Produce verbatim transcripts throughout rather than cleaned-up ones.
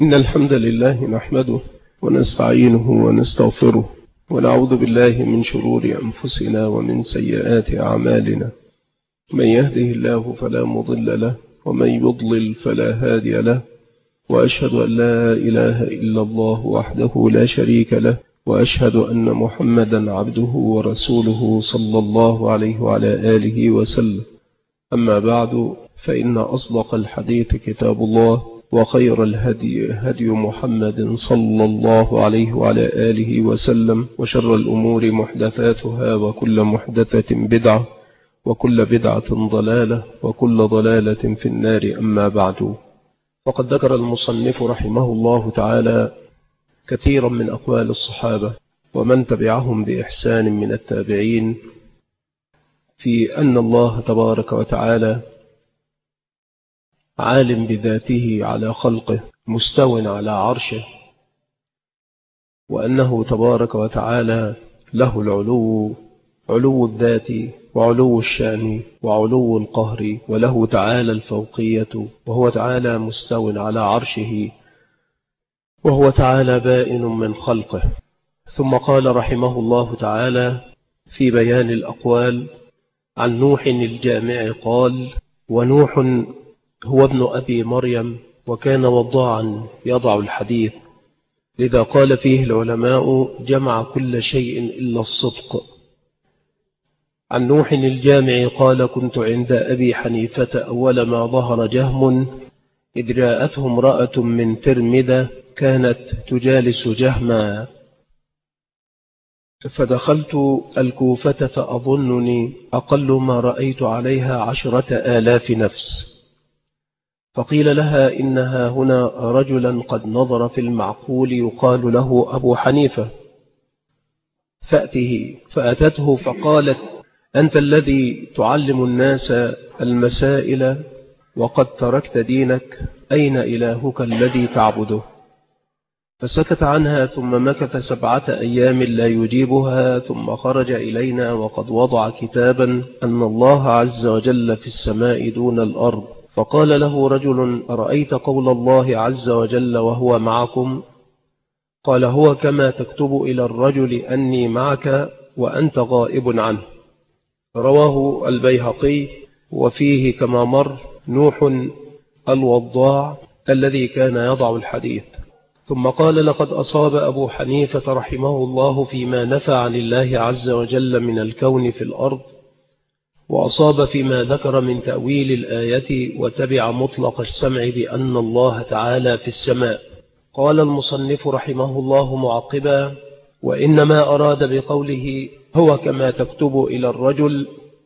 إن الحمد لله نحمده ونستعينه ونستغفره ونعوذ بالله من شرور أنفسنا ومن سيئات أعمالنا. من يهده الله فلا مضل له ومن يضلل فلا هادي له، وأشهد أن لا إله إلا الله وحده لا شريك له، وأشهد أن محمدا عبده ورسوله صلى الله عليه وعلى آله وسلم. أما بعد، فإن أصدق الحديث كتاب الله، وخير الهدي هدي محمد صلى الله عليه وعلى آله وسلم، وشر الأمور محدثاتها، وكل محدثة بدعة، وكل بدعة ضلالة، وكل ضلالة في النار. أما بعد، فقد ذكر المصنف رحمه الله تعالى كثيرا من أقوال الصحابة ومن تبعهم بإحسان من التابعين في أن الله تبارك وتعالى عالم بذاته على خلقه، مستو على عرشه، وأنه تبارك وتعالى له العلو، علو الذات وعلو الشأن وعلو القهر، وله تعالى الفوقية، وهو تعالى مستو على عرشه، وهو تعالى بائن من خلقه. ثم قال رحمه الله تعالى في بيان الأقوال عن نوح الجامع قال: ونوح هو ابن أبي مريم، وكان وضاعا يضع الحديث، لذا قال فيه العلماء: جمع كل شيء إلا الصدق. عن نوح الجامع قال: كنت عند أبي حنيفة أول ما ظهر جهم، إذ جاءته امرأة من ترمذ كانت تجالس جهما، فدخلت الكوفة فأظنني أقل ما رأيت عليها عشرة آلاف نفس، فقيل لها: إنها هنا رجلا قد نظر في المعقول يقال له أبو حنيفة، فأته. فأتته فقالت: أنت الذي تعلم الناس المسائل وقد تركت دينك، أين إلهك الذي تعبده؟ فسكت عنها، ثم مكث سبعة أيام لا يجيبها، ثم خرج إلينا وقد وضع كتابا أن الله عز وجل في السماء دون الأرض، فقال له رجل: أرأيت قول الله عز وجل وهو معكم؟ قال: هو كما تكتب إلى الرجل أني معك وأنت غائب عنه. رواه البيهقي، وفيه كما مر نوح الوضاع الذي كان يضع الحديث. ثم قال: لقد أصاب أبو حنيفة رحمه الله فيما نفى عن الله عز وجل من الكون في الأرض، وأصاب فيما ذكر من تأويل الآية، وتبع مطلق السمع بأن الله تعالى في السماء. قال المصنف رحمه الله معقبا: وإنما أراد بقوله هو كما تكتب إلى الرجل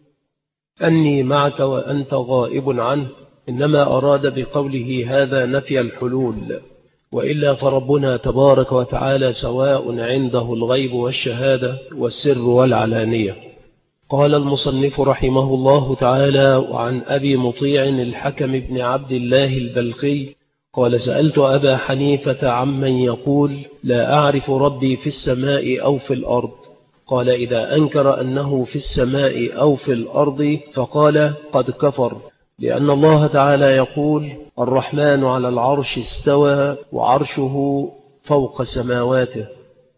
أني معك وأنت غائب عنه، إنما أراد بقوله هذا نفي الحلول، وإلا فربنا تبارك وتعالى سواء عنده الغيب والشهادة والسر والعلانية. قال المصنف رحمه الله تعالى: وعن أبي مطيع الحكم بن عبد الله البلخي قال: سألت أبا حنيفة عمن يقول لا أعرف ربي في السماء أو في الأرض. قال: إذا أنكر أنه في السماء أو في الأرض فقال قد كفر، لأن الله تعالى يقول: الرحمن على العرش استوى وعرشه فوق سماواته.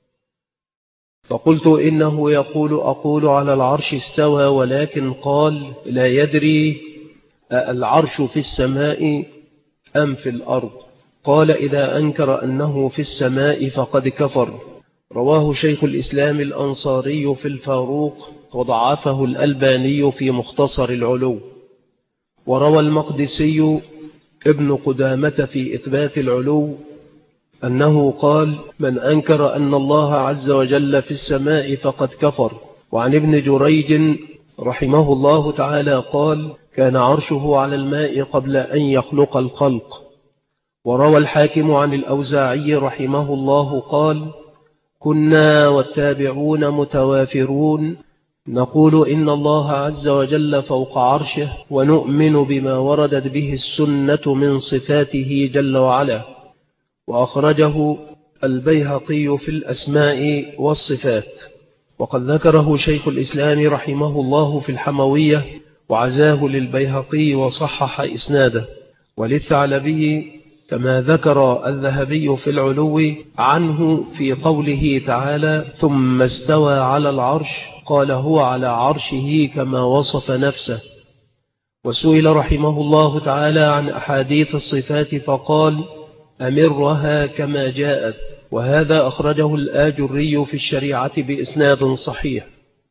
فقلت: إنه يقول أقول على العرش استوى، ولكن قال لا يدري العرش في السماء أم في الأرض. قال: إذا أنكر أنه في السماء فقد كفر. رواه شيخ الإسلام الأنصاري في الفاروق، وضعفه الألباني في مختصر العلو. وروى المقدسي ابن قدامة في إثبات العلو أنه قال: من أنكر أن الله عز وجل في السماء فقد كفر. وعن ابن جريج رحمه الله تعالى قال: كان عرشه على الماء قبل أن يخلق الخلق. وروى الحاكم عن الأوزاعي رحمه الله قال: كنا والتابعون متوافرون نقول إن الله عز وجل فوق عرشه، ونؤمن بما وردت به السنة من صفاته جل وعلا. وأخرجه البيهقي في الأسماء والصفات. وقد ذكره شيخ الإسلام رحمه الله في الحموية، وعزاه للبيهقي وصحح إسناده. وللثعلبي كما ذكر الذهبي في العلو عنه في قوله تعالى ثم استوى على العرش قال هو على عرشه كما وصف نفسه. وسئل رحمه الله تعالى عن أحاديث الصفات فقال أمرها كما جاءت، وهذا أخرجه الآجري في الشريعة بإسناد صحيح.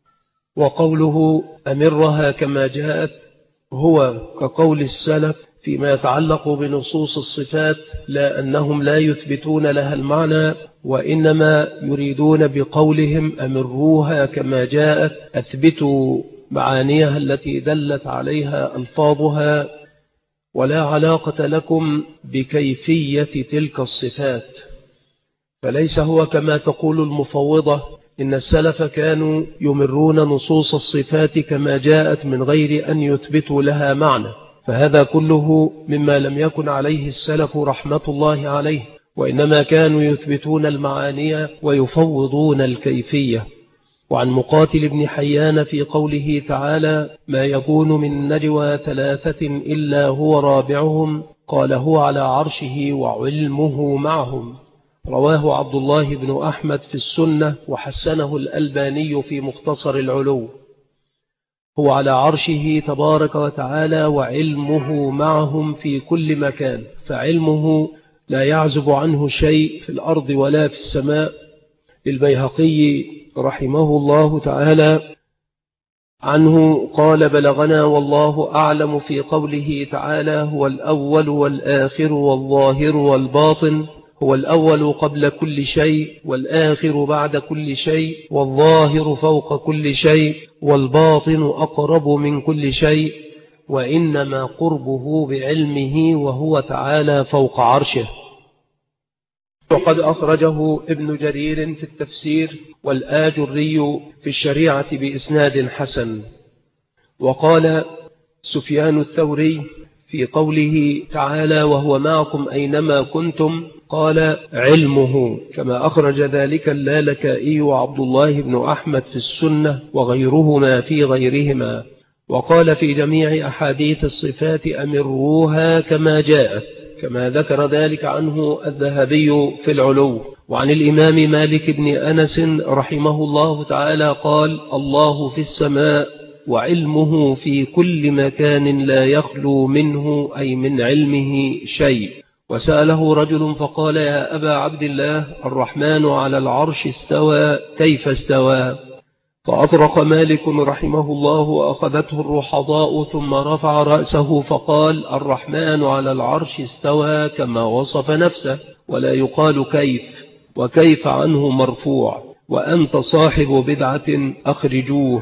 وقوله أمرها كما جاءت هو كقول السلف فيما يتعلق بنصوص الصفات، لا أنهم لا يثبتون لها المعنى، وإنما يريدون بقولهم أمروها كما جاءت، أثبتوا معانيها التي دلت عليها ألفاظها، ولا علاقة لكم بكيفية تلك الصفات. فليس هو كما تقول المفوضة إن السلف كانوا يمرون نصوص الصفات كما جاءت من غير أن يثبتوا لها معنى، فهذا كله مما لم يكن عليه السلف رحمة الله عليه، وإنما كانوا يثبتون المعاني ويفوضون الكيفية. وعن مقاتل بن حيان في قوله تعالى ما يكون من نجوى ثلاثة إلا هو رابعهم قال هو على عرشه وعلمه معهم، رواه عبد الله بن أحمد في السنة وحسنه الألباني في مختصر العلو. هو على عرشه تبارك وتعالى وعلمه معهم في كل مكان، فعلمه لا يعزب عنه شيء في الأرض ولا في السماء. البيهقي رحمه الله تعالى عنه قال بلغنا والله أعلم في قوله تعالى هو الأول والآخر والظاهر والباطن، هو الأول قبل كل شيء والآخر بعد كل شيء والظاهر فوق كل شيء والباطن أقرب من كل شيء، وإنما قربه بعلمه وهو تعالى فوق عرشه. وقد أخرجه ابن جرير في التفسير والآجري في الشريعة بإسناد حسن. وقال سفيان الثوري في قوله تعالى وهو معكم أينما كنتم قال علمه، كما أخرج ذلك اللالكائي وعبد الله بن أحمد في السنة وغيرهما في غيرهما. وقال في جميع أحاديث الصفات أمروها كما جاءت، كما ذكر ذلك عنه الذهبي في العلو. وعن الإمام مالك بن أنس رحمه الله تعالى قال الله في السماء وعلمه في كل مكان لا يخلو منه أي من علمه شيء. وسأله رجل فقال يا أبا عبد الله الرحمن على العرش استوى كيف استوى؟ فأطرق مالك رحمه الله وأخذته الرحضاء ثم رفع رأسه فقال الرحمن على العرش استوى كما وصف نفسه، ولا يقال كيف، وكيف عنه مرفوع، وأنت صاحب بدعة أخرجوه.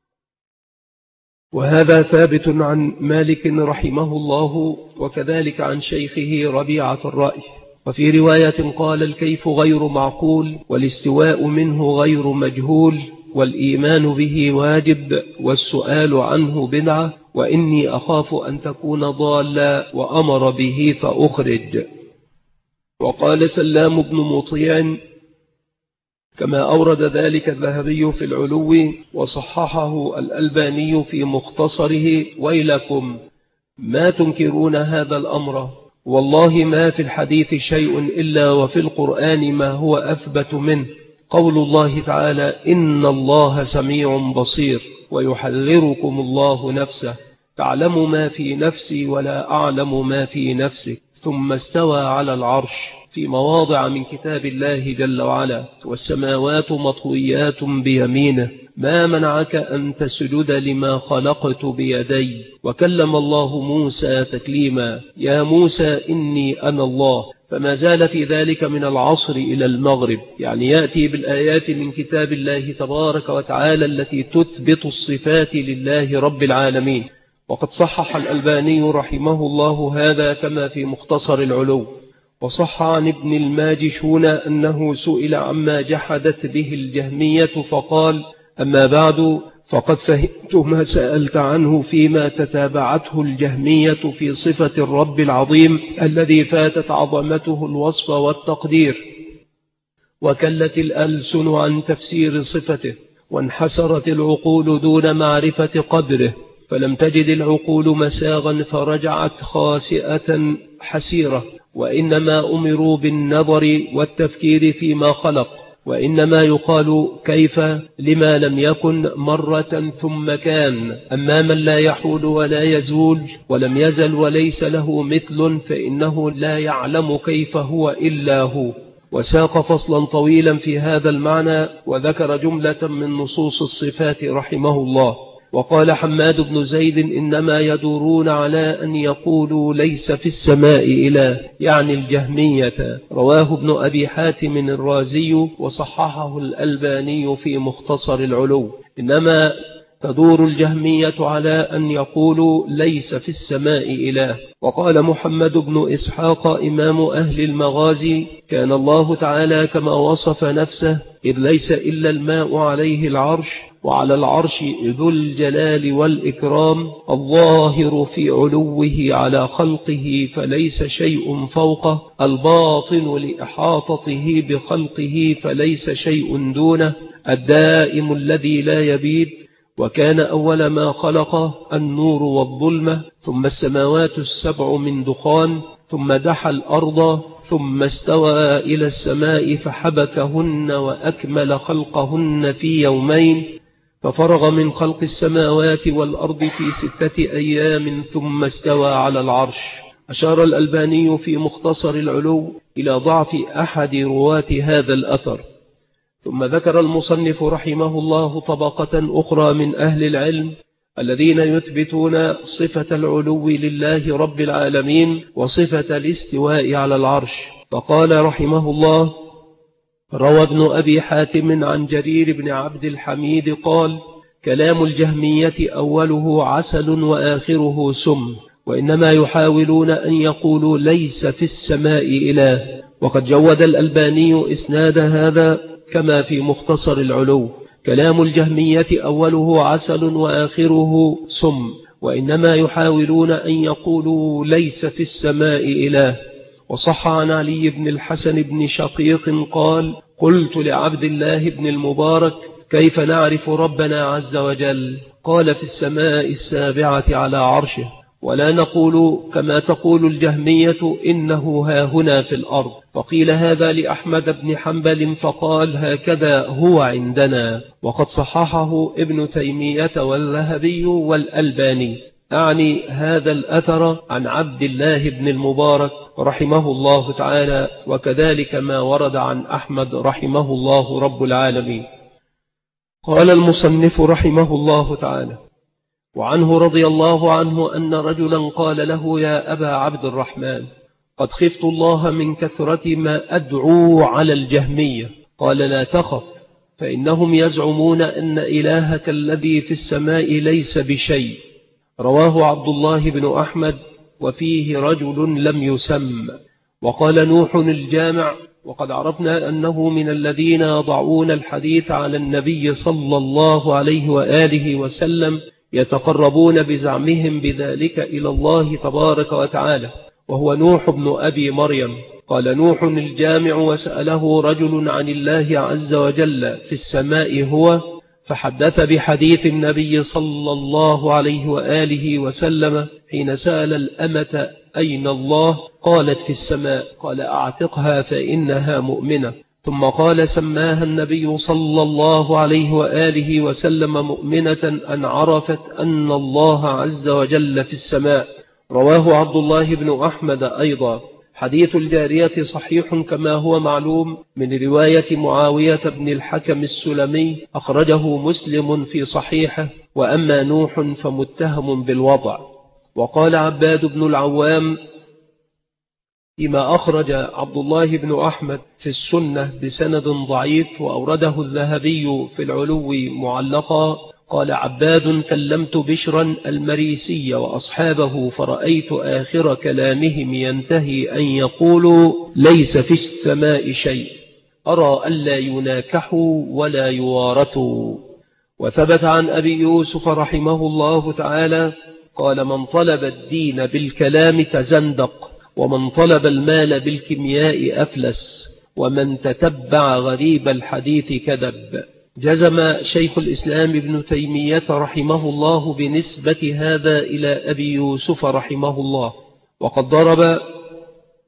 وهذا ثابت عن مالك رحمه الله، وكذلك عن شيخه ربيعة الرأي. وفي رواية قال الكيف غير معقول والاستواء منه غير مجهول والإيمان به واجب والسؤال عنه بدعة، وإني أخاف أن تكون ضالا وأمر به فأخرج. وقال سلام بن مطيع كما أورد ذلك الذهبي في العلو وصححه الألباني في مختصره ويلكم ما تنكرون هذا الأمر، والله ما في الحديث شيء إلا وفي القرآن ما هو أثبت منه، قول الله تعالى إن الله سميع بصير ويحذركم الله نفسه، تعلم ما في نفسي ولا أعلم ما في نفسك، ثم استوى على العرش في مواضع من كتاب الله جل وعلا، والسماوات مطويات بيمينه ما منعك أن تسجد لما خلقت بيدي، وكلم الله موسى تكليما يا موسى إني أنا الله، فما زال في ذلك من العصر إلى المغرب، يعني يأتي بالآيات من كتاب الله تبارك وتعالى التي تثبت الصفات لله رب العالمين. وقد صحح الألباني رحمه الله هذا كما في مختصر العلو. وصح عن ابن الماجشون أنه سئل عما جحدت به الجهمية فقال أما بعد فقد فهمت ما سألت عنه فيما تتابعته الجهمية في صفة الرب العظيم الذي فاتت عظمته الوصف والتقدير، وكلت الألسن عن تفسير صفته، وانحسرت العقول دون معرفة قدره، فلم تجد العقول مساغا فرجعت خاسئة حسيرة، وإنما أمروا بالنظر والتفكير فيما خلق، وإنما يقال كيف لما لم يكن مرة ثم كان. أما من لا يحول ولا يزول ولم يزل وليس له مثل فإنه لا يعلم كيف هو إلا هو. وساق فصلا طويلا في هذا المعنى وذكر جملة من نصوص الصفات رحمه الله. وقال حماد بن زيد إنما يدورون على أن يقولوا ليس في السماء إله، يعني الجهمية. رواه ابن أبي حاتم الرازي وصححه الألباني في مختصر العلو. إنما تدور الجهمية على أن يقولوا ليس في السماء إله. وقال محمد بن إسحاق إمام أهل المغازي كان الله تعالى كما وصف نفسه، إذ ليس إلا الماء عليه العرش، وعلى العرش ذو الجلال والإكرام، الظاهر في علوه على خلقه فليس شيء فوقه، الباطن لإحاطته بخلقه فليس شيء دونه، الدائم الذي لا يبيد. وكان أول ما خلق النور والظلمة، ثم السماوات السبع من دخان، ثم دحى الأرض، ثم استوى إلى السماء فحبكهن وأكمل خلقهن في يومين، ففرغ من خلق السماوات والأرض في ستة أيام ثم استوى على العرش. أشار الألباني في مختصر العلو إلى ضعف أحد رواة هذا الأثر. ثم ذكر المصنف رحمه الله طبقة أخرى من أهل العلم الذين يثبتون صفة العلو لله رب العالمين وصفة الاستواء على العرش. فقال رحمه الله: روى ابن أبي حاتم عن جرير بن عبد الحميد قال: كلام الجهمية أوله عسل وآخره سم، وإنما يحاولون أن يقولوا ليس في السماء إله. وقد جود الألباني إسناد هذا كما في مختصر العلو: كلام الجهمية أوله عسل وآخره سم، وإنما يحاولون أن يقولوا ليس في السماء إله. وصح عن علي بن الحسن بن شقيق قال: قلت لعبد الله بن المبارك: كيف نعرف ربنا عز وجل؟ قال: في السماء السابعة على عرشه. ولا نقول كما تقول الجهمية إنه هاهنا في الأرض. فقيل هذا لأحمد بن حنبل فقال: هكذا هو عندنا. وقد صححه ابن تيمية والذهبي والألباني، أعني هذا الأثر عن عبد الله بن المبارك رحمه الله تعالى، وكذلك ما ورد عن أحمد رحمه الله رب العالمين. قال المصنف رحمه الله تعالى: وعنه رضي الله عنه أن رجلا قال له: يا أبا عبد الرحمن، قد خفت الله من كثرة ما أدعو على الجهمية. قال: لا تخف، فإنهم يزعمون أن إلهك الذي في السماء ليس بشيء. رواه عبد الله بن أحمد وفيه رجل لم يسم. وقال نوح الجامع: وقد عرفنا أنه من الذين يضعون الحديث على النبي صلى الله عليه وآله وسلم يتقربون بزعمهم بذلك إلى الله تبارك وتعالى، وهو نوح بن أبي مريم. قال نوح الجامع: وسأله رجل عن الله عز وجل في السماء هو، فحدث بحديث النبي صلى الله عليه وآله وسلم حين سأل الأمة: أين الله؟ قالت: في السماء. قال: أعتقها فإنها مؤمنة. ثم قال: سماها النبي صلى الله عليه وآله وسلم مؤمنة أن عرفت أن الله عز وجل في السماء. رواه عبد الله بن أحمد أيضا. حديث الجارية صحيح كما هو معلوم من رواية معاوية بن الحكم السلمي، أخرجه مسلم في صحيحه. وأما نوح فمتهم بالوضع. وقال عباد بن العوام فيما أخرج عبد الله بن أحمد في السنة بسند ضعيف، وأورده الذهبي في العلو معلقا، قال عباد: كلمت بشرا المريسي وأصحابه فرأيت آخر كلامهم ينتهي أن يقولوا ليس في السماء شيء، أرى ألا يناكحوا ولا يوارثوا. وثبت عن أبي يوسف رحمه الله تعالى قال: من طلب الدين بالكلام تزندق، ومن طلب المال بالكيمياء أفلس، ومن تتبع غريب الحديث كذب. جزم شيخ الإسلام ابن تيمية رحمه الله بنسبة هذا إلى أبي يوسف رحمه الله. وقد ضرب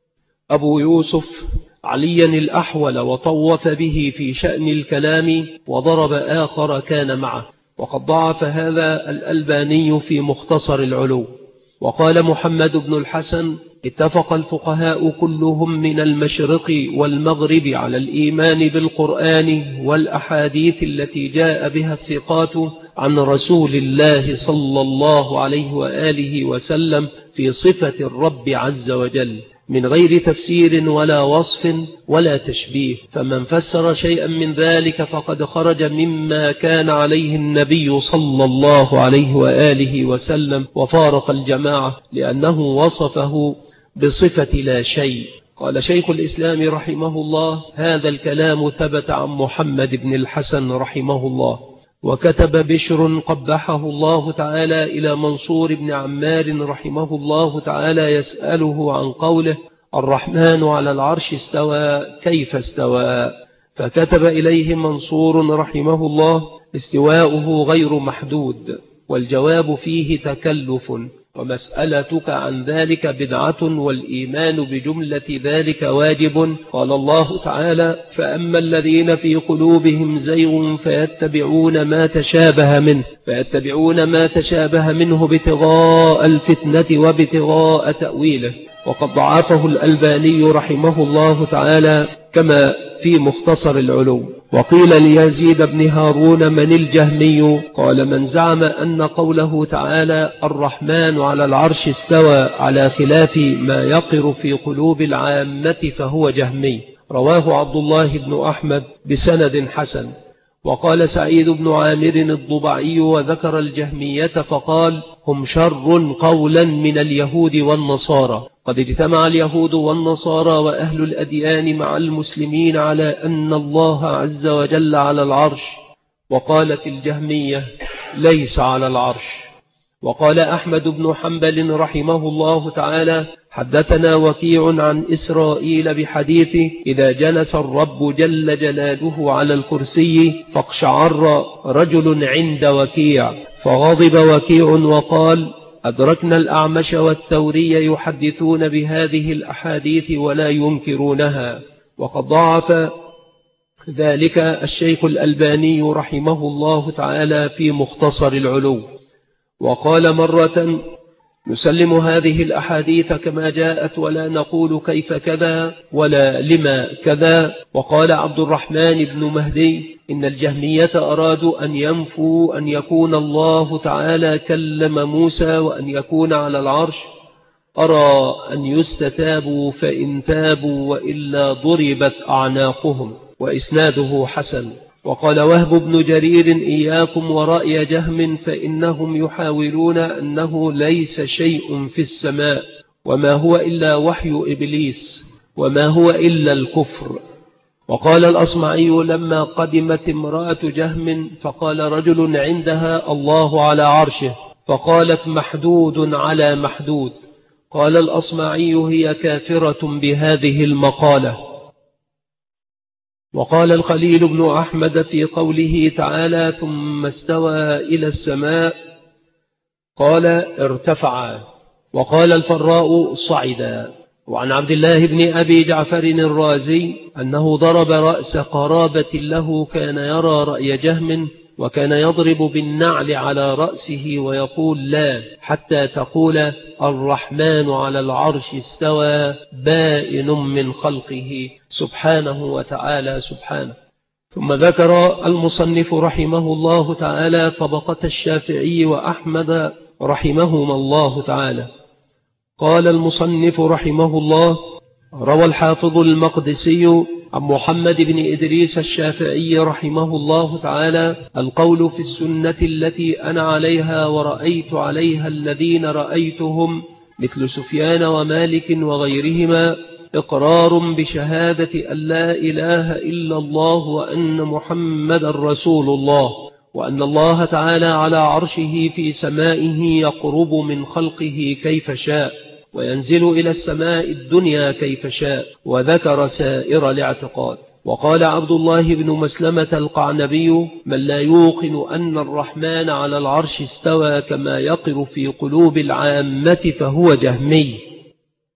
أبو يوسف عليا الأحول وطوف به في شأن الكلام وضرب آخر كان معه، وقد ضعف هذا الألباني في مختصر العلو. وقال محمد بن الحسن: اتفق الفقهاء كلهم من المشرق والمغرب على الإيمان بالقرآن والأحاديث التي جاء بها الثقات عن رسول الله صلى الله عليه وآله وسلم في صفة الرب عز وجل، من غير تفسير ولا وصف ولا تشبيه. فمن فسر شيئا من ذلك فقد خرج مما كان عليه النبي صلى الله عليه وآله وسلم وفارق الجماعة، لأنه وصفه بصفة لا شيء. قال شيخ الإسلام رحمه الله: هذا الكلام ثبت عن محمد بن الحسن رحمه الله. وكتب بشر قبحه الله تعالى إلى منصور بن عمار رحمه الله تعالى يسأله عن قوله: الرحمن على العرش استوى كيف استوى؟ فكتب إليه منصور رحمه الله: استواؤه غير محدود، والجواب فيه تكلف، ومسألتك عن ذلك بدعة، والإيمان بجملة ذلك واجب. قال الله تعالى: فأما الذين في قلوبهم زيغ فيتبعون ما تشابه منه فيتبعون ما تشابه منه ابتغاء الفتنة وابتغاء تأويله. وقد ضعفه الألباني رحمه الله تعالى كما في مختصر العلو. وقيل ليزيد بن هارون: من الجهمي؟ قال: من زعم أن قوله تعالى الرحمن على العرش استوى على خلاف ما يقر في قلوب العامة فهو جهمي. رواه عبد الله بن أحمد بسند حسن. وقال سعيد بن عامر الضبعي: وذكر الجهمية فقال: هم شر قولا من اليهود والنصارى. قد اجتمع اليهود والنصارى وأهل الأديان مع المسلمين على أن الله عز وجل على العرش، وقالت الجهمية: ليس على العرش. وقال أحمد بن حنبل رحمه الله تعالى: حدثنا وكيع عن إسرائيل بحديثه: إذا جلس الرب جل جلاله على الكرسي فاقشعر رجل عند وكيع، فغضب وكيع وقال: أدركنا الأعمش والثوري يحدثون بهذه الأحاديث ولا ينكرونها. وقد ضعف ذلك الشيخ الألباني رحمه الله تعالى في مختصر العلو. وقال مرة: نسلم هذه الأحاديث كما جاءت ولا نقول كيف كذا ولا لما كذا. وقال عبد الرحمن بن مهدي: إن الجهمية أرادوا أن ينفوا أن يكون الله تعالى كلم موسى وأن يكون على العرش. أرى أن يستتابوا فإن تابوا وإلا ضربت أعناقهم. وإسناده حسن. وقال وهب بن جرير: إياكم ورأي جهم فإنهم يحاولون أنه ليس شيء في السماء، وما هو إلا وحي إبليس، وما هو إلا الكفر. وقال الأصمعي: لما قدمت امرأة جهم فقال رجل عندها: الله على عرشه، فقالت: محدود على محدود. قال الأصمعي: هي كافرة بهذه المقالة. وقال الخليل بن أحمد في قوله تعالى: ثم استوى إلى السماء، قال: ارتفع. وقال الفراء: صعدا. وعن عبد الله بن أبي جعفر الرازي أنه ضرب رأس قرابة له كان يرى رأي جهم، وكان يضرب بالنعل على رأسه ويقول: لا، حتى تقول الرحمن على العرش استوى بائن من خلقه سبحانه وتعالى سبحانه. ثم ذكر المصنف رحمه الله تعالى طبقة الشافعي وأحمد رحمهما الله تعالى. قال المصنف رحمه الله: روى الحافظ المقدسي عن محمد بن إدريس الشافعي رحمه الله تعالى: القول في السنة التي أنا عليها ورأيت عليها الذين رأيتهم مثل سفيان ومالك وغيرهما إقرار بشهادة أن لا إله إلا الله وأن محمد رسول الله، وأن الله تعالى على عرشه في سمائه يقرب من خلقه كيف شاء وينزل إلى السماء الدنيا كيف شاء، وذكر سائر الاعتقاد. وقال عبد الله بن مسلمة القعنبي: من لا يوقن أن الرحمن على العرش استوى كما يقر في قلوب العامة فهو جهمي.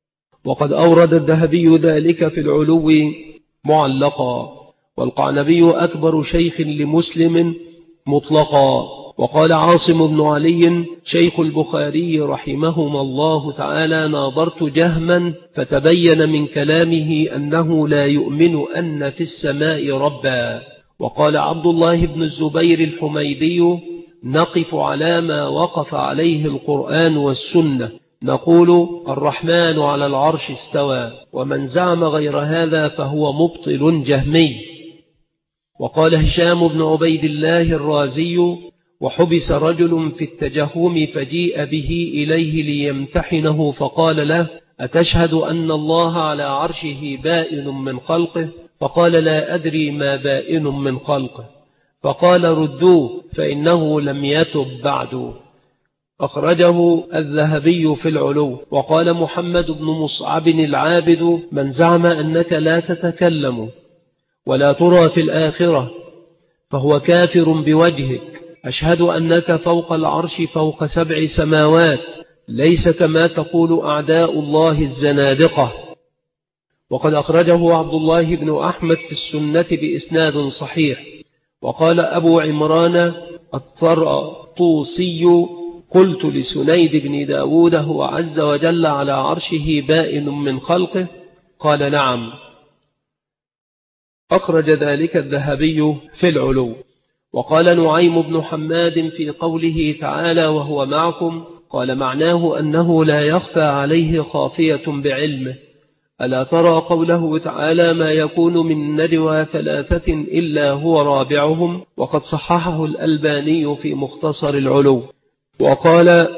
وقد أورد الذهبي ذلك في العلو معلقا، والقعنبي أكبر شيخ لمسلم مطلقا. وقال عاصم بن علي شيخ البخاري رحمهما الله تعالى: ناظرت جهما فتبين من كلامه أنه لا يؤمن أن في السماء ربا. وقال عبد الله بن الزبير الحميدي: نقف على ما وقف عليه القرآن والسنة، نقول الرحمن على العرش استوى، ومن زعم غير هذا فهو مبطل جهمي. وقال هشام بن عبيد الله الرازي: وحبس رجل في التجهم فجيء به إليه ليمتحنه فقال له: أتشهد أن الله على عرشه بائن من خلقه؟ فقال: لا أدري ما بائن من خلقه. فقال: ردوه فإنه لم يتب بعد. أخرجه الذهبي في العلو. وقال محمد بن مصعب العابد: من زعم أنك لا تتكلم ولا ترى في الآخرة فهو كافر بوجهك. أشهد أنك فوق العرش فوق سبع سماوات، ليس كما تقول أعداء الله الزنادقة. وقد أخرجه عبد الله بن أحمد في السنة بإسناد صحيح. وقال أبو عمران الطرطوسي: قلت لسنيد بن داود: هو عز وجل على عرشه بائن من خلقه؟ قال: نعم. أخرج ذلك الذهبي في العلو. وقال نعيم بن حماد في قوله تعالى: وهو معكم، قال معناه أنه لا يخفى عليه خافية بعلمه. ألا ترى قوله تعالى: ما يكون من نجوى ثلاثة إلا هو رابعهم؟ وقد صححه الألباني في مختصر العلو. وقال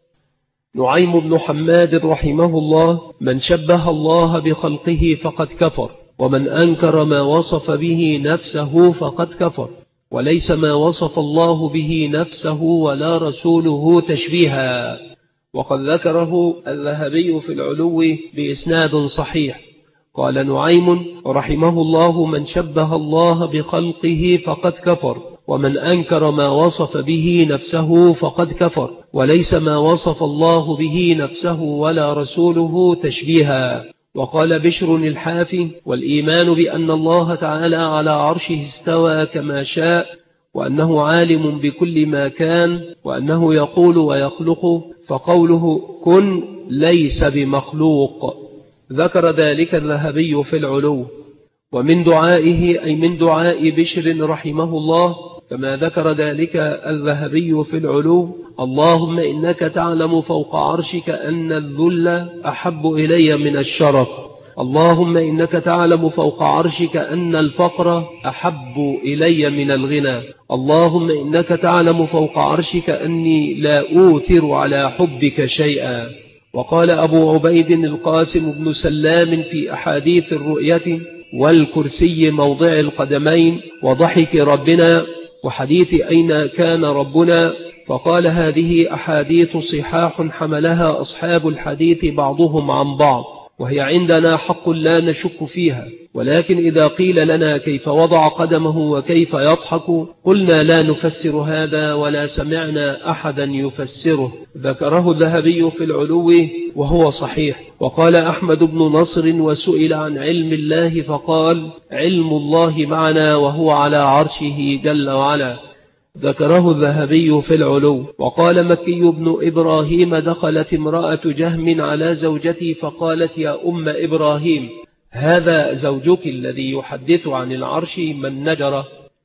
نعيم بن حماد رحمه الله: من شبه الله بخلقه فقد كفر، ومن أنكر ما وصف به نفسه فقد كفر، وليس ما وصف الله به نفسه ولا رسوله تشبيها. وقد ذكره الذهبي في العلو بإسناد صحيح. قال نعيم رحمه الله: من شبه الله بخلقه فقد كفر، ومن أنكر ما وصف به نفسه فقد كفر، وليس ما وصف الله به نفسه ولا رسوله تشبيها. وقال بشر الحافي: والإيمان بأن الله تعالى على عرشه استوى كما شاء، وأنه عالم بكل ما كان، وأنه يقول ويخلق، فقوله كن ليس بمخلوق. ذكر ذلك الذهبي في العلو. ومن دعائه أي من دعاء بشر رحمه الله كما ذكر ذلك الذهبي في العلو: اللهم إنك تعلم فوق عرشك أن الذل أحب إلي من الشرف. اللهم إنك تعلم فوق عرشك أن الفقر أحب إلي من الغنى. اللهم إنك تعلم فوق عرشك أني لا أوثر على حبك شيئا. وقال أبو عبيد القاسم بن سلام في أحاديث الرؤية والكرسي موضع القدمين وضحك ربنا وحديث أين كان ربنا، فقال: هذه أحاديث صحاح حملها أصحاب الحديث بعضهم عن بعض، وهي عندنا حق لا نشك فيها، ولكن إذا قيل لنا كيف وضع قدمه وكيف يضحك قلنا لا نفسر هذا ولا سمعنا أحدا يفسره. ذكره الذهبي في العلو وهو صحيح. وقال أحمد بن نصر: وسئل عن علم الله فقال: علم الله معنا وهو على عرشه جل وعلا. ذكره الذهبي في العلو. وقال مكي بن إبراهيم: دخلت امرأة جهم على زوجتي فقالت: يا أم إبراهيم، هذا زوجك الذي يحدث عن العرش من نجره؟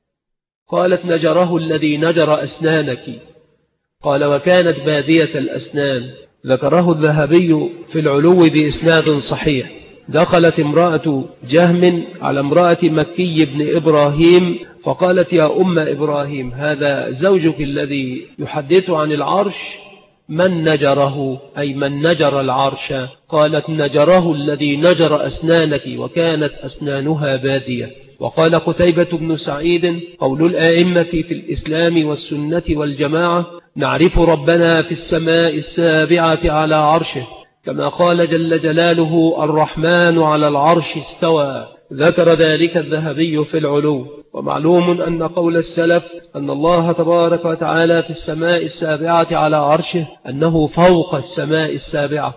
قالت: نجره الذي نجر أسنانك. قال: وكانت بادية الأسنان. ذكره الذهبي في العلو بإسناد صحيح. دخلت امرأة جهم على امرأة مكي بن إبراهيم فقالت: يا أم إبراهيم، هذا زوجك الذي يحدث عن العرش من نجره؟ أي من نجر العرش؟ قالت: نجره الذي نجر أسنانك، وكانت أسنانها بادية. وقال قتيبة بن سعيد: قول الآئمة في الإسلام والسنة والجماعة: نعرف ربنا في السماء السابعة على عرشه، كما قال جل جلاله: الرحمن على العرش استوى. ذكر ذلك الذهبي في العلو. ومعلوم أن قول السلف أن الله تبارك وتعالى في السماء السابعة على عرشه أنه فوق السماء السابعة،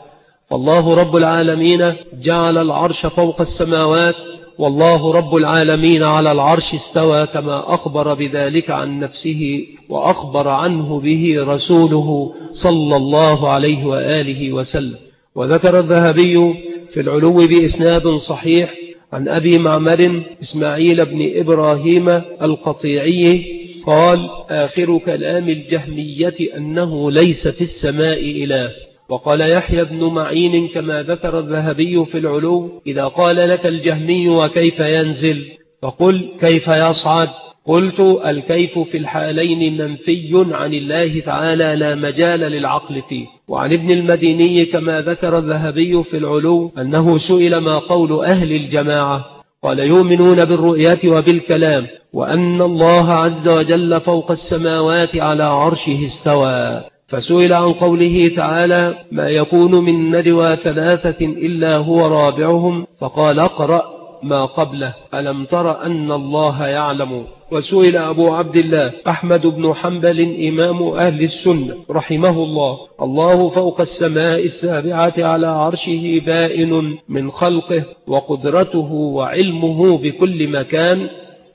والله رب العالمين جعل العرش فوق السماوات، والله رب العالمين على العرش استوى، كما أخبر بذلك عن نفسه وأخبر عنه به رسوله صلى الله عليه وآله وسلم. وذكر الذهبي في العلو بإسناد صحيح عن أبي معمر إسماعيل بن إبراهيم القطيعي قال: آخر كلام الجهمية أنه ليس في السماء إله. وقال يحيى بن معين كما ذكر الذهبي في العلو: إذا قال لك الجهمي وكيف ينزل فقل كيف يصعد. قلت: الكيف في الحالين منفي عن الله تعالى لا مجال للعقل فيه. وعن ابن المديني كما ذكر الذهبي في العلو أنه سئل ما قول أهل الجماعة، قال: يؤمنون بالرؤية وبالكلام، وأن الله عز وجل فوق السماوات على عرشه استوى. فسئل عن قوله تعالى: ما يكون من ندوى ثلاثة إلا هو رابعهم، فقال: اقرأ ما قبله، ألم تر أن الله يعلم. وسئل أبو عبد الله أحمد بن حنبل إمام أهل السنة رحمه الله: الله فوق السماء السابعة على عرشه بائن من خلقه وقدرته وعلمه بكل مكان؟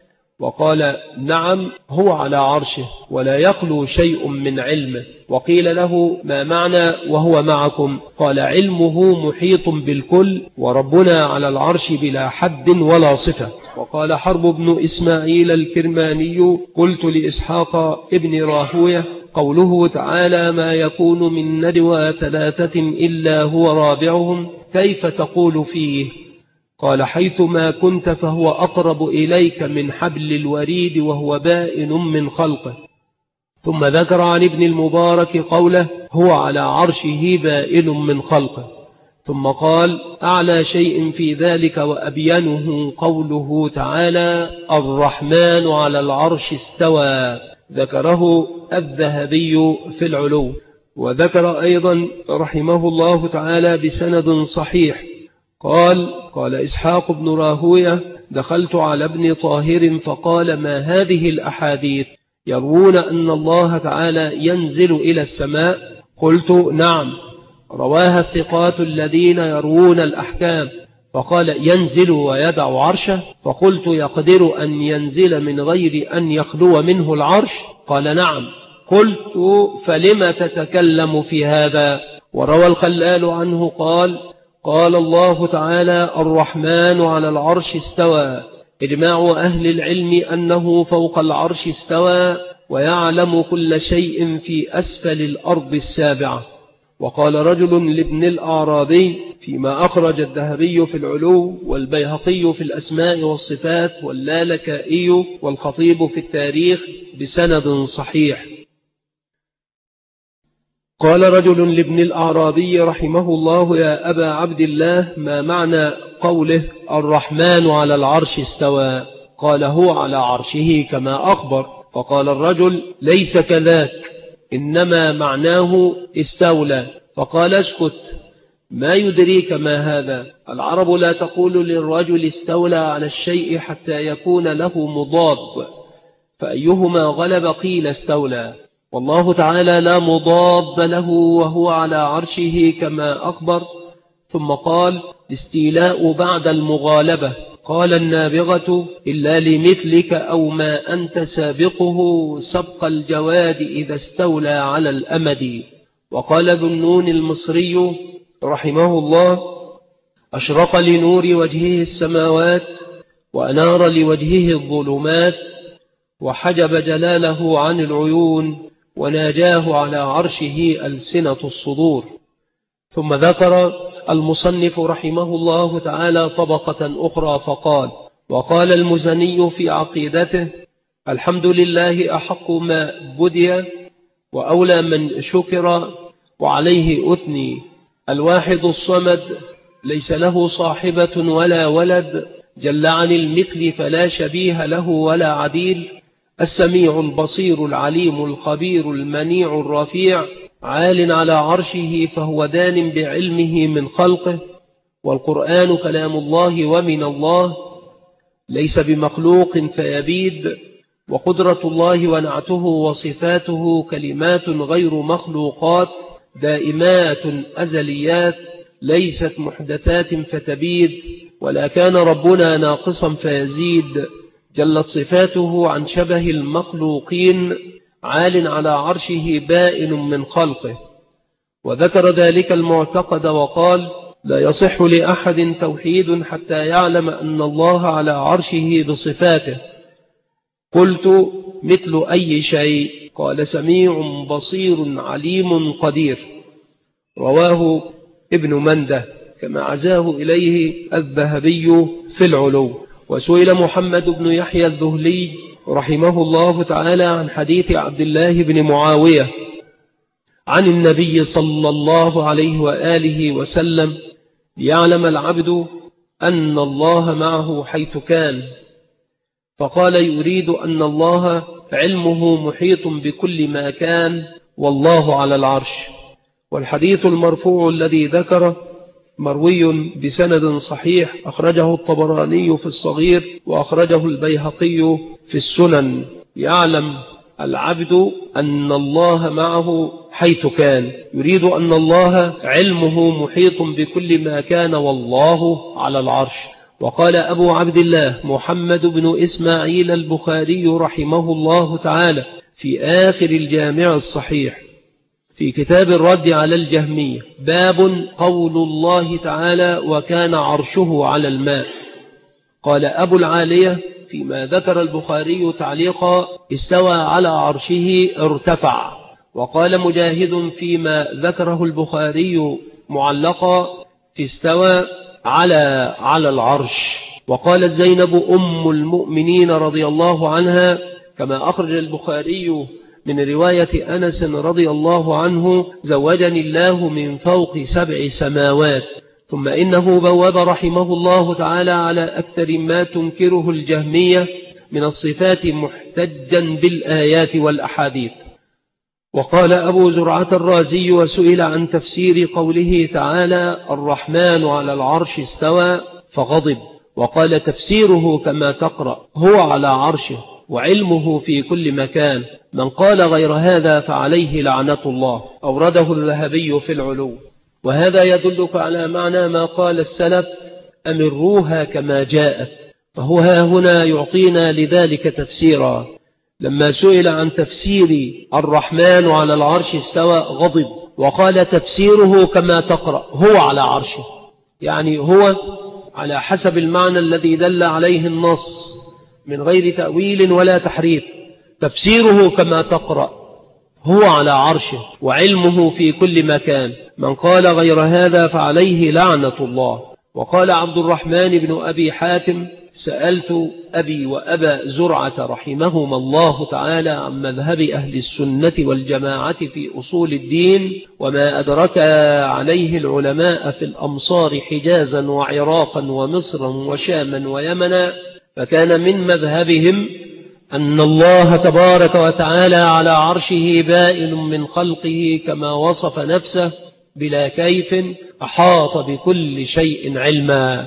وقال: نعم، هو على عرشه ولا يخلو شيء من علمه. وقيل له: ما معنى وهو معكم؟ قال: علمه محيط بالكل، وربنا على العرش بلا حد ولا صفة. وقال حرب بن إسماعيل الكرماني: قلت لإسحاق ابن راهوية: قوله تعالى ما يكون من ندوى ثلاثة إلا هو رابعهم كيف تقول فيه؟ قال: حيث ما كنت فهو أقرب إليك من حبل الوريد وهو بائن من خلقه. ثم ذكر عن ابن المبارك قوله: هو على عرشه بائن من خلقه. ثم قال: أعلى شيء في ذلك وأبينه قوله تعالى: الرحمن على العرش استوى. ذكره الذهبي في العلو. وذكر أيضا رحمه الله تعالى بسند صحيح قال: قال إسحاق بن راهوية: دخلت على ابن طاهر فقال: ما هذه الأحاديث؟ يروون أن الله تعالى ينزل إلى السماء. قلت: نعم، رواها الثقات الذين يروون الأحكام. فقال: ينزل ويدع عرشه؟ فقلت: يقدر أن ينزل من غير أن يخلو منه العرش؟ قال: نعم. قلت: فلم تتكلم في هذا؟ وروى الخلال عنه قال: قال الله تعالى: الرحمن على العرش استوى. إجماع أهل العلم أنه فوق العرش استوى ويعلم كل شيء في أسفل الأرض السابعة. وقال رجل لابن الأعرابي فيما أخرج الذهبي في العلو والبيهقي في الأسماء والصفات واللالكائي والخطيب في التاريخ بسند صحيح. قال رجل لابن الأعرابي رحمه الله: يا أبا عبد الله، ما معنى قوله الرحمن على العرش استوى؟ قال: هو على عرشه كما أخبر. فقال الرجل: ليس كذاك، إنما معناه استولى. فقال: اسكت، ما يدريك ما هذا؟ العرب لا تقول للرجل استولى على الشيء حتى يكون له مضاد، فأيهما غلب قيل استولى. والله تعالى لا مضاد له وهو على عرشه كما أخبر. ثم قال: الاستيلاء بعد المغالبة. قال النابغة: إلا لمثلك أو ما أنت سابقه سبق الجواد إذا استولى على الأمد. وقال ذو النون المصري رحمه الله: أشرق لنور وجهه السماوات وأنار لوجهه الظلمات وحجب جلاله عن العيون وناجاه على عرشه ألسنة الصدور. ثم ذكر المصنف رحمه الله تعالى طبقة أخرى فقال: وقال المزني في عقيدته: الحمد لله أحق ما بدي وأولى من شكر وعليه أثني. الواحد الصمد ليس له صاحبة ولا ولد، جل عن المثل فلا شبيه له ولا عديل. السميع البصير العليم الخبير المنيع الرفيع، عال على عرشه فهو دان بعلمه من خلقه. والقرآن كلام الله ومن الله، ليس بمخلوق فيبيد. وقدرة الله ونعته وصفاته كلمات غير مخلوقات دائمات أزليات، ليست محدثات فتبيد، ولا كان ربنا ناقصا فيزيد. جلت صفاته عن شبه المخلوقين، عال على عرشه بائن من خلقه. وذكر ذلك المعتقد وقال: لا يصح لأحد توحيد حتى يعلم أن الله على عرشه بصفاته. قلت: مثل أي شيء؟ قال: سميع بصير عليم قدير. رواه ابن منده كما عزاه إليه الذهبي في العلو. وسئل محمد بن يحيى الذهلي رحمه الله تعالى عن حديث عبد الله بن معاوية عن النبي صلى الله عليه وآله وسلم: ليعلم العبد أن الله معه حيث كان. فقال: يريد أن الله علمه محيط بكل ما كان والله على العرش. والحديث المرفوع الذي ذكره مروي بسند صحيح، أخرجه الطبراني في الصغير وأخرجه البيهقي في السنن: يعلم العبد أن الله معه حيث كان، يريد أن الله علمه محيط بكل ما كان والله على العرش. وقال أبو عبد الله محمد بن إسماعيل البخاري رحمه الله تعالى في آخر الجامع الصحيح في كتاب الرد على الجهمية: باب قول الله تعالى: وكان عرشه على الماء. قال أبو العالية فيما ذكر البخاري تعليقا: استوى على عرشه ارتفع. وقال مجاهد فيما ذكره البخاري معلقا: استوى على على العرش. وقالت زينب أم المؤمنين رضي الله عنها كما أخرج البخاري من رواية أنس رضي الله عنه: زوجني الله من فوق سبع سماوات. ثم إنه بواب رحمه الله تعالى على أكثر ما تنكره الجهمية من الصفات محتجا بالآيات والأحاديث. وقال أبو زرعة الرازي وسئل عن تفسير قوله تعالى: الرحمن على العرش استوى فغضب، وقال: تفسيره كما تقرأ، هو على عرشه وعلمه في كل مكان. من قال غير هذا فعليه لعنة الله. أورده الذهبي في العلو. وهذا يدلك على معنى ما قال السلف: أمروها كما جاءت. فهو ها هنا يعطينا لذلك تفسيرا. لما سئل عن تفسير الرحمن على العرش استوى غضب، وقال: تفسيره كما تقرأ، هو على عرشه، يعني هو على حسب المعنى الذي دل عليه النص من غير تأويل ولا تحريف. تفسيره كما تقرأ، هو على عرشه وعلمه في كل مكان. من قال غير هذا فعليه لعنة الله. وقال عبد الرحمن بن أبي حاتم: سألت أبي وأبا زرعة رحمهما الله تعالى عن مذهب أهل السنة والجماعة في أصول الدين، وما أدرك عليه العلماء في الأمصار حجازا وعراقا ومصرا وشاما ويمنا. فكان من مذهبهم أن الله تبارك وتعالى على عرشه بائن من خلقه كما وصف نفسه بلا كيف، أحاط بكل شيء علما.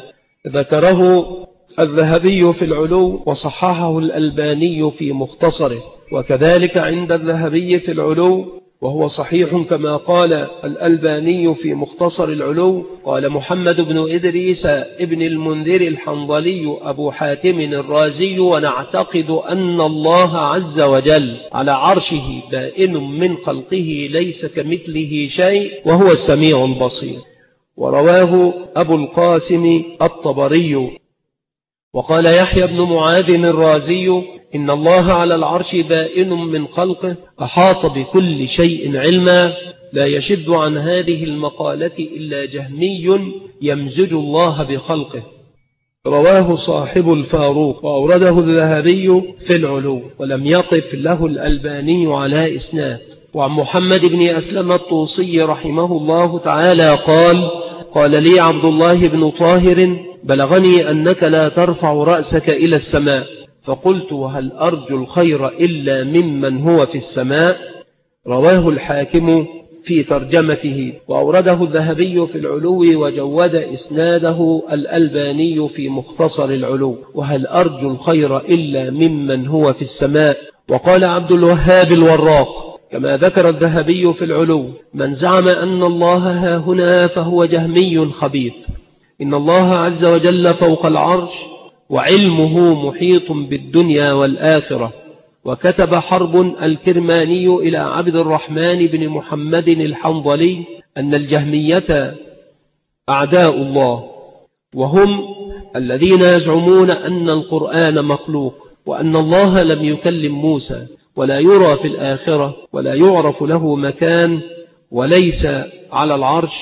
ذكره الذهبي في العلو وصححه الألباني في مختصره. وكذلك عند الذهبي في العلو، وهو صحيح كما قال الألباني في مختصر العلو. قال محمد بن إدريس ابن المنذر الحنظلي أبو حاتم الرازي: ونعتقد أن الله عز وجل على عرشه بائن من خلقه ليس كمثله شيء وهو السميع البصير. ورواه أبو القاسم الطبري. وقال يحيى بن معاذ الرازي: إن الله على العرش بائن من خلقه، أحاط بكل شيء علما. لا يشد عن هذه المقالة إلا جهمي يمزج الله بخلقه. رواه صاحب الفاروق، وأورده الذهبي في العلو، ولم يقف له الألباني على إسناد. وعن محمد بن أسلم الطوسي رحمه الله تعالى قال: قال لي عبد الله بن طاهر: بلغني أنك لا ترفع رأسك إلى السماء. فقلت: وهل أرجو الخير إلا ممن هو في السماء؟ رواه الحاكم في ترجمته، وأورده الذهبي في العلو، وجود إسناده الألباني في مختصر العلو. وهل أرجو الخير إلا ممن هو في السماء؟ وقال عبد الوهاب الوراق: كما ذكر الذهبي في العلو: من زعم أن الله ها هنا فهو جهمي خبيث. إن الله عز وجل فوق العرش وعلمه محيط بالدنيا والآخرة. وكتب حرب الكرماني إلى عبد الرحمن بن محمد الحنظلي أن الجهمية أعداء الله، وهم الذين يزعمون أن القرآن مخلوق، وأن الله لم يكلم موسى، ولا يرى في الآخرة، ولا يعرف له مكان، وليس على العرش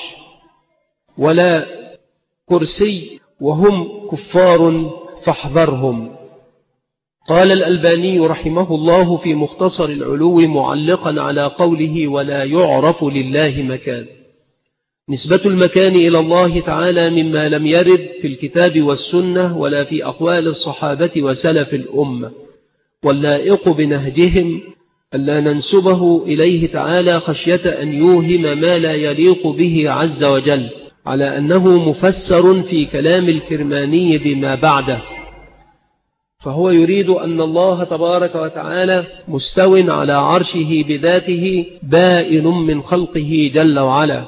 ولا كرسي، وهم كفار فاحذرهم. قال الألباني رحمه الله في مختصر العلو معلقا على قوله: ولا يعرف لله مكان: نسبة المكان إلى الله تعالى مما لم يرد في الكتاب والسنة ولا في أقوال الصحابة وسلف الأمة، واللائق بنهجهم ألا ننسبه إليه تعالى خشية أن يوهم ما لا يليق به عز وجل، على أنه مفسر في كلام الكرماني بما بعده. فهو يريد أن الله تبارك وتعالى مستو على عرشه بذاته بائن من خلقه جل وعلا.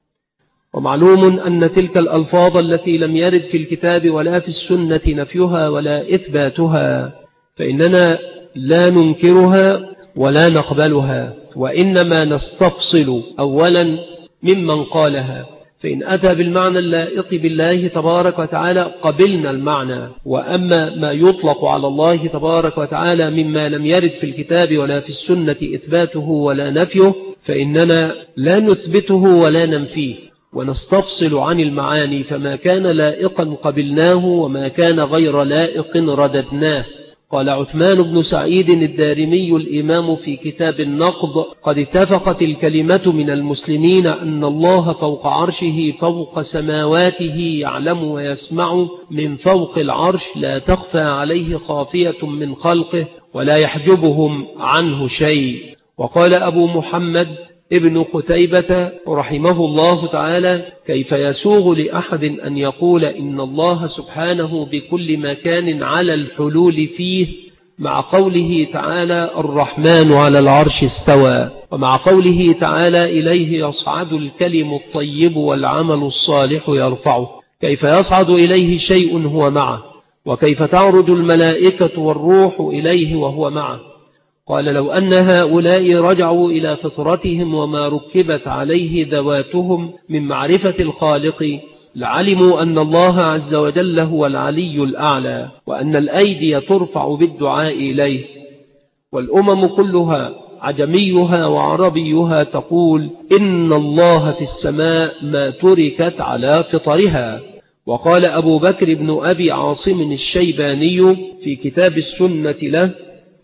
ومعلوم أن تلك الألفاظ التي لم يرد في الكتاب ولا في السنة نفيها ولا إثباتها فإننا لا ننكرها ولا نقبلها، وإنما نستفصل أولا ممن قالها، فإن أتى بالمعنى اللائق بالله تبارك وتعالى قبلنا المعنى. وأما ما يطلق على الله تبارك وتعالى مما لم يرد في الكتاب ولا في السنة إثباته ولا نفيه فإننا لا نثبته ولا ننفيه، ونستفصل عن المعاني، فما كان لائقا قبلناه وما كان غير لائق رددناه. قال عثمان بن سعيد الدارمي الإمام في كتاب النقض: قد اتفقت الكلمة من المسلمين أن الله فوق عرشه فوق سماواته يعلم ويسمع من فوق العرش، لا تخفى عليه خافية من خلقه ولا يحجبهم عنه شيء. وقال أبو محمد ابن قتيبة رحمه الله تعالى: كيف يسوغ لأحد أن يقول إن الله سبحانه بكل مكان على الحلول فيه، مع قوله تعالى: الرحمن على العرش استوى، ومع قوله تعالى: إليه يصعد الكلم الطيب والعمل الصالح يرفعه. كيف يصعد إليه شيء هو معه؟ وكيف تعرج الملائكة والروح إليه وهو معه؟ قال: لو أن هؤلاء رجعوا إلى فطرتهم وما ركبت عليه ذواتهم من معرفة الخالق لعلموا أن الله عز وجل هو العلي الأعلى، وأن الأيدي ترفع بالدعاء إليه. والأمم كلها عجميها وعربيها تقول إن الله في السماء ما تركت على فطرها. وقال أبو بكر بن أبي عاصم الشيباني في كتاب السنة له: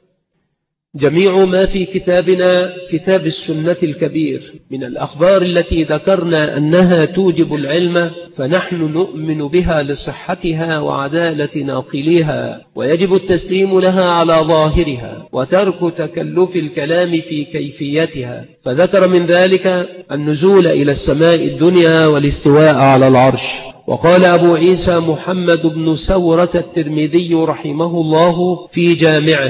جميع ما في كتابنا كتاب السنة الكبير من الأخبار التي ذكرنا أنها توجب العلم، فنحن نؤمن بها لصحتها وعدالة ناقليها، ويجب التسليم لها على ظاهرها وترك تكلف الكلام في كيفيتها. فذكر من ذلك النزول إلى السماء الدنيا والاستواء على العرش. وقال أبو عيسى محمد بن سورة الترمذي رحمه الله في جامعه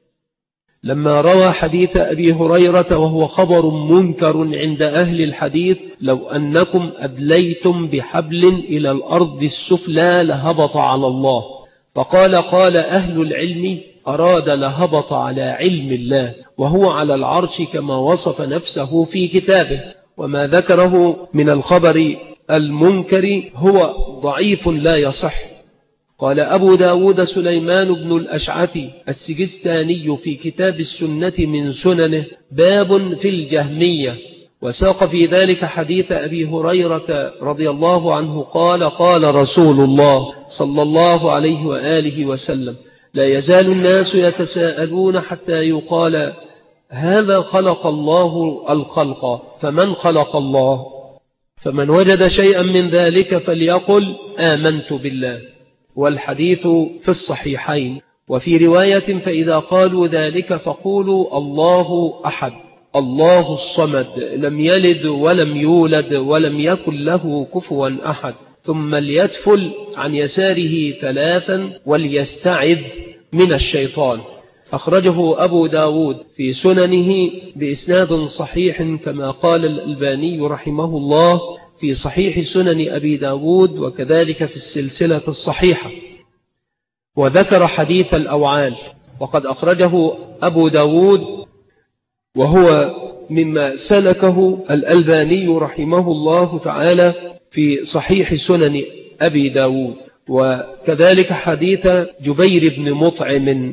لما روى حديث أبي هريرة وهو خبر منكر عند أهل الحديث: لو أنكم أدليتم بحبل إلى الأرض السفلى لهبط على الله. فقال: قال أهل العلم أراد لهبط على علم الله، وهو على العرش كما وصف نفسه في كتابه. وما ذكره من الخبر المنكر هو ضعيف لا يصح. قال أبو داود سليمان بن الأشعث السجستاني في كتاب السنة من سننه: باب في الجهمية، وساق في ذلك حديث أبي هريرة رضي الله عنه قال: قال رسول الله صلى الله عليه وآله وسلم: لا يزال الناس يتساءلون حتى يقال هذا خلق الله الخلق، فمن خلق الله؟ فمن وجد شيئا من ذلك فليقل آمنت بالله. والحديث في الصحيحين. وفي رواية: فإذا قالوا ذلك فقولوا الله أحد الله الصمد لم يلد ولم يولد ولم يكن له كفوا أحد، ثم ليتفل عن يساره ثلاثا وليستعذ من الشيطان. أخرجه أبو داود في سننه بإسناد صحيح كما قال الألباني رحمه الله في صحيح سنن أبي داود، وكذلك في السلسلة الصحيحة. وذكر حديث الأوعال، وقد أخرجه أبو داود وهو مما سلكه الألباني رحمه الله تعالى في صحيح سنن أبي داود. وكذلك حديث جبير بن مطعم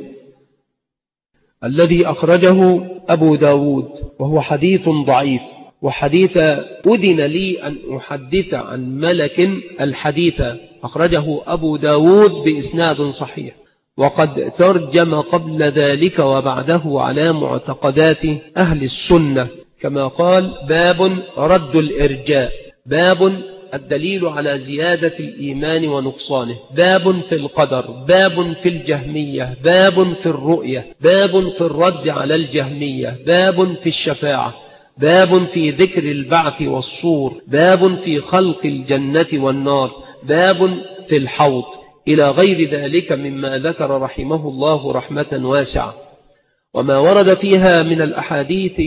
الذي أخرجه أبو داود وهو حديث ضعيف، وحديث أذن لي أن أحدث عن ملك الحديث أخرجه أبو داود بإسناد صحيح. وقد ترجم قبل ذلك وبعده على معتقدات أهل السنة، كما قال: باب رد الإرجاء، باب الدليل على زيادة الإيمان ونقصانه، باب في القدر، باب في الجهمية، باب في الرؤية، باب في الرد على الجهمية، باب في الشفاعة، باب في ذكر البعث والصور، باب في خلق الجنة والنار، باب في الحوض، إلى غير ذلك مما ذكر رحمه الله رحمة واسعة. وما ورد فيها من الأحاديث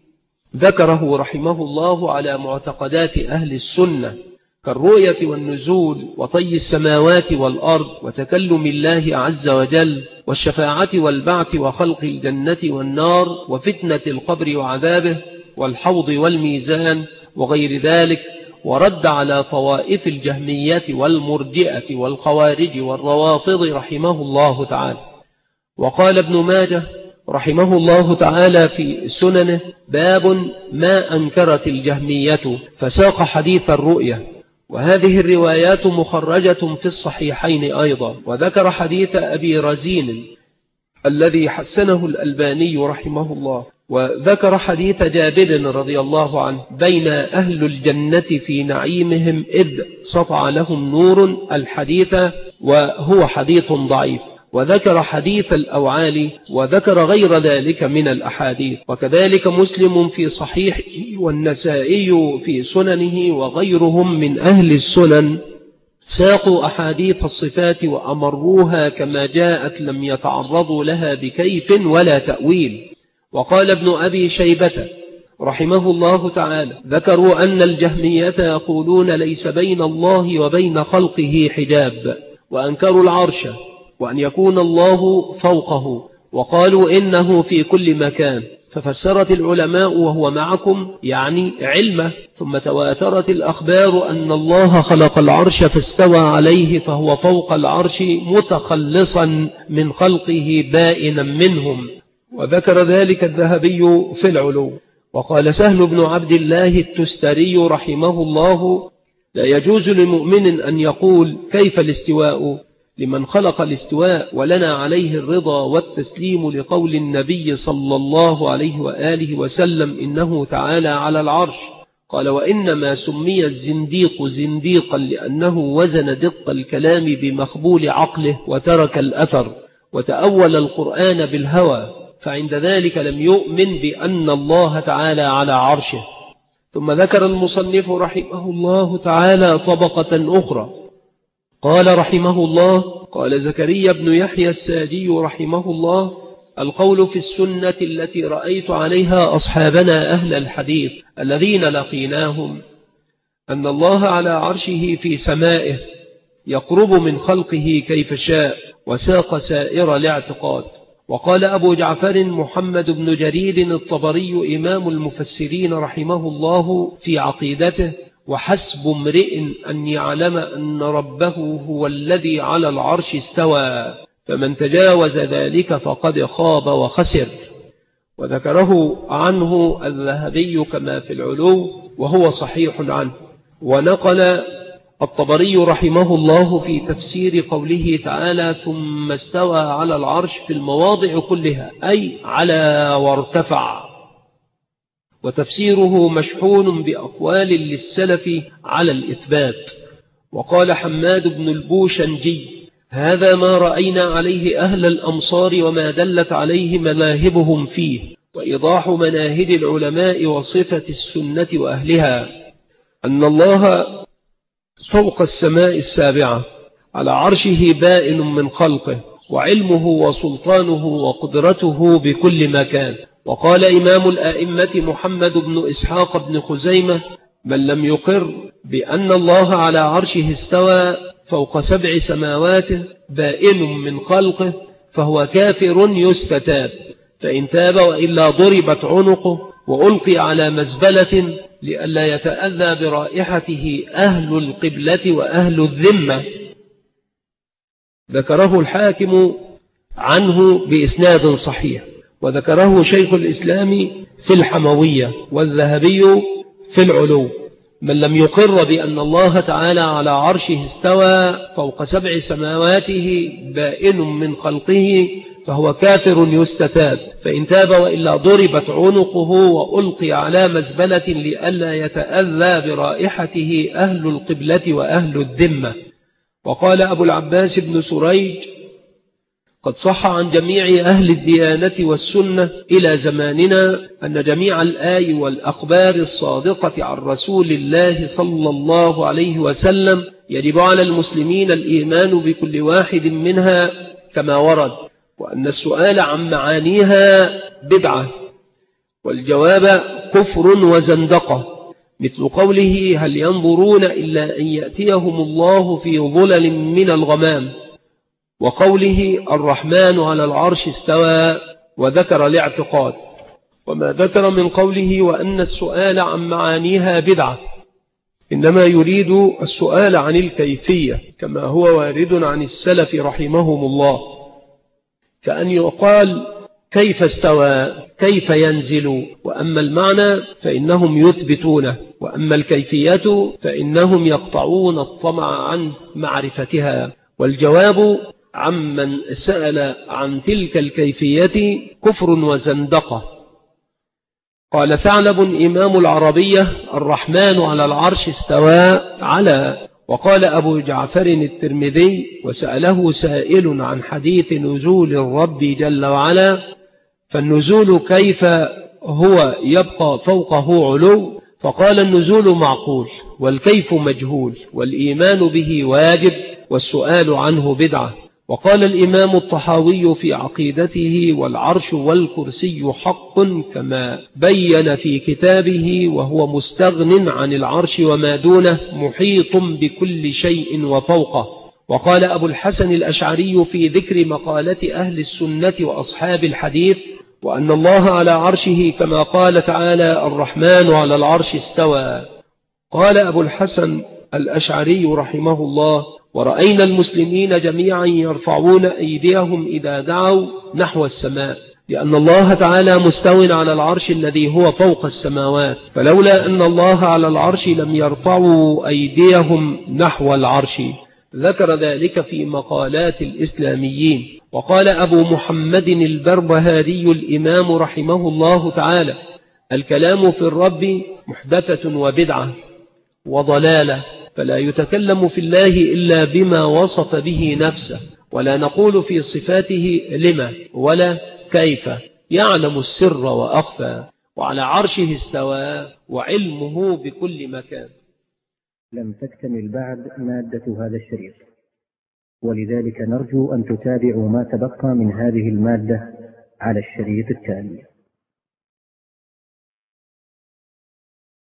ذكره رحمه الله على معتقدات أهل السنة، كالرؤية والنزول وطي السماوات والأرض وتكلم الله عز وجل والشفاعة والبعث وخلق الجنة والنار وفتنة القبر وعذابه والحوض والميزان وغير ذلك. ورد على طوائف الجهمية والمرجئة والخوارج والروافض رحمه الله تعالى. وقال ابن ماجه رحمه الله تعالى في سننه: باب ما أنكرت الجهمية، فساق حديث الرؤية. وهذه الروايات مخرجة في الصحيحين أيضا. وذكر حديث أبي رزين الذي حسنه الألباني رحمه الله. وذكر حديث جابر رضي الله عنه: بين أهل الجنة في نعيمهم إذ سطع لهم نور، الحديث، وهو حديث ضعيف. وذكر حديث الأوعال، وذكر غير ذلك من الأحاديث. وكذلك مسلم في صحيحه والنسائي في سننه وغيرهم من أهل السنن ساقوا أحاديث الصفات وأمروها كما جاءت، لم يتعرضوا لها بكيف ولا تأويل. وقال ابن أبي شيبة رحمه الله تعالى: ذكروا أن الجهمية يقولون ليس بين الله وبين خلقه حجاب، وأنكروا العرش وأن يكون الله فوقه، وقالوا إنه في كل مكان. ففسرت العلماء وهو معكم يعني علمه. ثم تواترت الأخبار أن الله خلق العرش فاستوى عليه، فهو فوق العرش متخلصا من خلقه بائنا منهم. وذكر ذلك الذهبي في العلو. وقال سهل بن عبد الله التستري رحمه الله: لا يجوز لمؤمن أن يقول كيف الاستواء لمن خلق الاستواء، ولنا عليه الرضا والتسليم لقول النبي صلى الله عليه وآله وسلم: إنه تعالى على العرش. قال: وإنما سمي الزنديق زنديقا لأنه وزن دق الكلام بمخبول عقله وترك الأثر وتأول القرآن بالهوى، فعند ذلك لم يؤمن بأن الله تعالى على عرشه. ثم ذكر المصنف رحمه الله تعالى طبقة أخرى. قال رحمه الله: قال زكريا بن يحيى الساجي رحمه الله: القول في السنة التي رأيت عليها أصحابنا أهل الحديث الذين لقيناهم أن الله على عرشه في سمائه يقرب من خلقه كيف شاء، وساق سائر الاعتقاد. وقال أبو جعفر محمد بن جرير الطبري إمام المفسرين رحمه الله في عقيدته: وحسب امرئ أن يعلم أن ربه هو الذي على العرش استوى، فمن تجاوز ذلك فقد خاب وخسر. وذكره عنه الذهبي كما في العلو، وهو صحيح عنه. ونقل الطبري رحمه الله في تفسير قوله تعالى: ثم استوى على العرش في المواضع كلها، أي على وارتفع. وتفسيره مشحون بأقوال للسلف على الإثبات. وقال حماد بن البوشنجي: هذا ما رأينا عليه أهل الأمصار وما دلت عليه مذاهبهم فيه، وإيضاح مناهج العلماء وصفة السنة وأهلها، أن الله فوق السماء السابعة على عرشه بائن من خلقه، وعلمه وسلطانه وقدرته بكل مكان. وقال إمام الآئمة محمد بن إسحاق بن خزيمة: من لم يقر بأن الله على عرشه استوى فوق سبع سماوات بائن من خلقه فهو كافر يستتاب، فإن تاب وإلا ضربت عنقه وألقي على مزبلة لئلا يتأذى برائحته أهل القبلة وأهل الذمة. ذكره الحاكم عنه بإسناد صحيح، وذكره شيخ الإسلام في الحموية والذهبي في العلو. من لم يقر بأن الله تعالى على عرشه استوى فوق سبع سماواته بائن من خلقه فهو كافر يستتاب، فإن تاب وإلا ضربت عنقه وألقي على مزبلة لئلا يتأذى برائحته أهل القبلة وأهل الذمة. وقال أبو العباس بن سريج: قد صح عن جميع أهل الديانة والسنة إلى زماننا أن جميع الآي والأخبار الصادقة عن رسول الله صلى الله عليه وسلم يجب على المسلمين الإيمان بكل واحد منها كما ورد، وأن السؤال عن معانيها بدعة، والجواب كفر وزندقة، مثل قوله: هل ينظرون إلا أن يأتيهم الله في ظلل من الغمام، وقوله: الرحمن على العرش استوى، وذكر الاعتقاد. وما ذكر من قوله وأن السؤال عن معانيها بدعة إنما يريد السؤال عن الكيفية كما هو وارد عن السلف رحمهم الله، كأن يقال: كيف استوى، كيف ينزل، وأما المعنى فإنهم يثبتونه، وأما الكيفية فإنهم يقطعون الطمع عن معرفتها. والجواب عمن سأل عن تلك الكيفية كفر وزندقة. قال ثعلب إمام العربية: الرحمن على العرش استوى على. وقال أبو جعفر الترمذي: وسأله سائل عن حديث نزول الرب جل وعلا، فالنزول كيف هو يبقى فوقه علو؟ فقال: النزول معقول، والكيف مجهول، والإيمان به واجب، والسؤال عنه بدعة. وقال الإمام الطحاوي في عقيدته: والعرش والكرسي حق كما بين في كتابه، وهو مستغن عن العرش وما دونه، محيط بكل شيء وفوقه. وقال أبو الحسن الأشعري في ذكر مقالة أهل السنة وأصحاب الحديث: وأن الله على عرشه كما قال تعالى: الرحمن على العرش استوى. قال أبو الحسن الأشعري رحمه الله: ورأينا المسلمين جميعا يرفعون أيديهم إذا دعوا نحو السماء، لأن الله تعالى مستو على العرش الذي هو فوق السماوات، فلولا أن الله على العرش لم يرفعوا أيديهم نحو العرش. ذكر ذلك في مقالات الإسلاميين. وقال أبو محمد البربهاري الإمام رحمه الله تعالى: الكلام في الرب محدثة وبدعة وضلالة، فلا يتكلم في الله إلا بما وصف به نفسه، ولا نقول في صفاته لما ولا كيف، يعلم السر وأخفى، وعلى عرشه استوى، وعلمه بكل مكان. لم تكتمل بعد مادة هذا الشريط، ولذلك نرجو أن تتابعوا ما تبقى من هذه المادة على الشريط التالي.